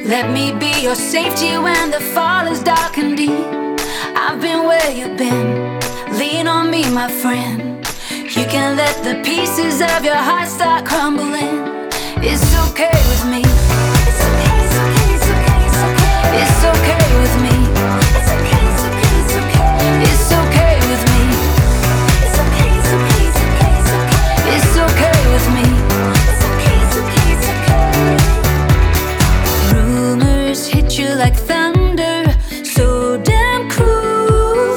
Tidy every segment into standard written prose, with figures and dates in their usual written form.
Let me be your safety when the fall is dark and deep. I've been where you've been. Lean on me, my friend. You can let the pieces of your heart start crumbling. It's okay with me. It's okay, it's okay, it's okay, it's okay. It's okay with me. It's okay, it's okay, it's okay. It's okay with me. It's okay, it's okay, it's okay, it's okay. It's okay with me. It's okay, it's okay, it's okay. Rumors hit you like thunder, so damn cruel.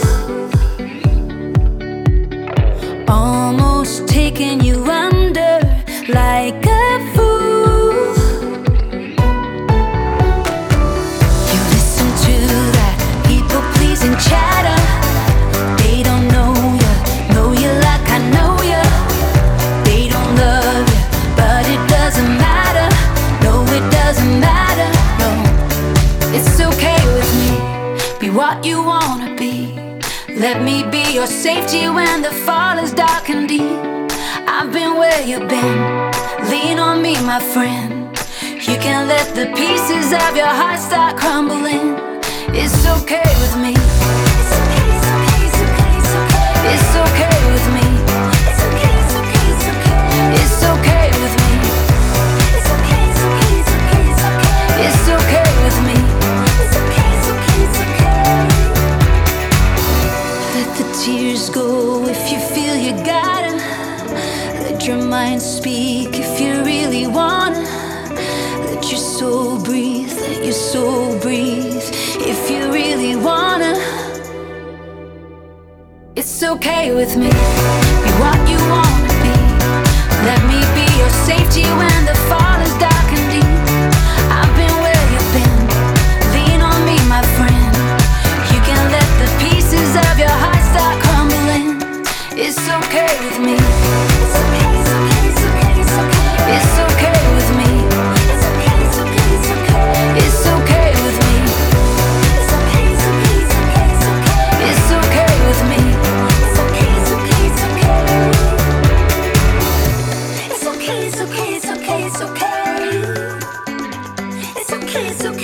Almost taking you under like a fool. You listen to that people-pleasing chatter. They don't know you like I know you. They don't love you, but it doesn't matter. No, it doesn't matter, no. It's okay with me, be what you wanna be. Let me be your safety when the fall is dark and deep. I've been where you've been. Lean on me, my friend. You can let the pieces of your heart start crumbling. It's okay with me. It's okay, it's okay, it's okay, it's okay. It's okay with me. It's okay, it's okay, it's okay. It's okay with me. It's okay, it's okay, it's okay, it's okay. It's okay with me. It's okay, it's okay, it's okay. Let the tears go if you feel you gotta. Let your mind speak if you really wanna. Let your soul breathe, let your soul breathe if you really wanna. It's okay with me, be what you wanna be. Let me be your safety when the fall is dark and deep. I've been where you've been. Lean on me, my friend. You can let the pieces of your heart start crumbling. It's okay with me. It's okay, it's okay, it's okay, it's okay. It's okay with me. It's okay, it's okay, it's okay. It's okay with me. It's okay, it's okay, it's okay, it's okay. It's okay with me. It's okay, it's okay, it's okay. It's okay, it's okay, it's okay, it's okay. It's okay, it's okay.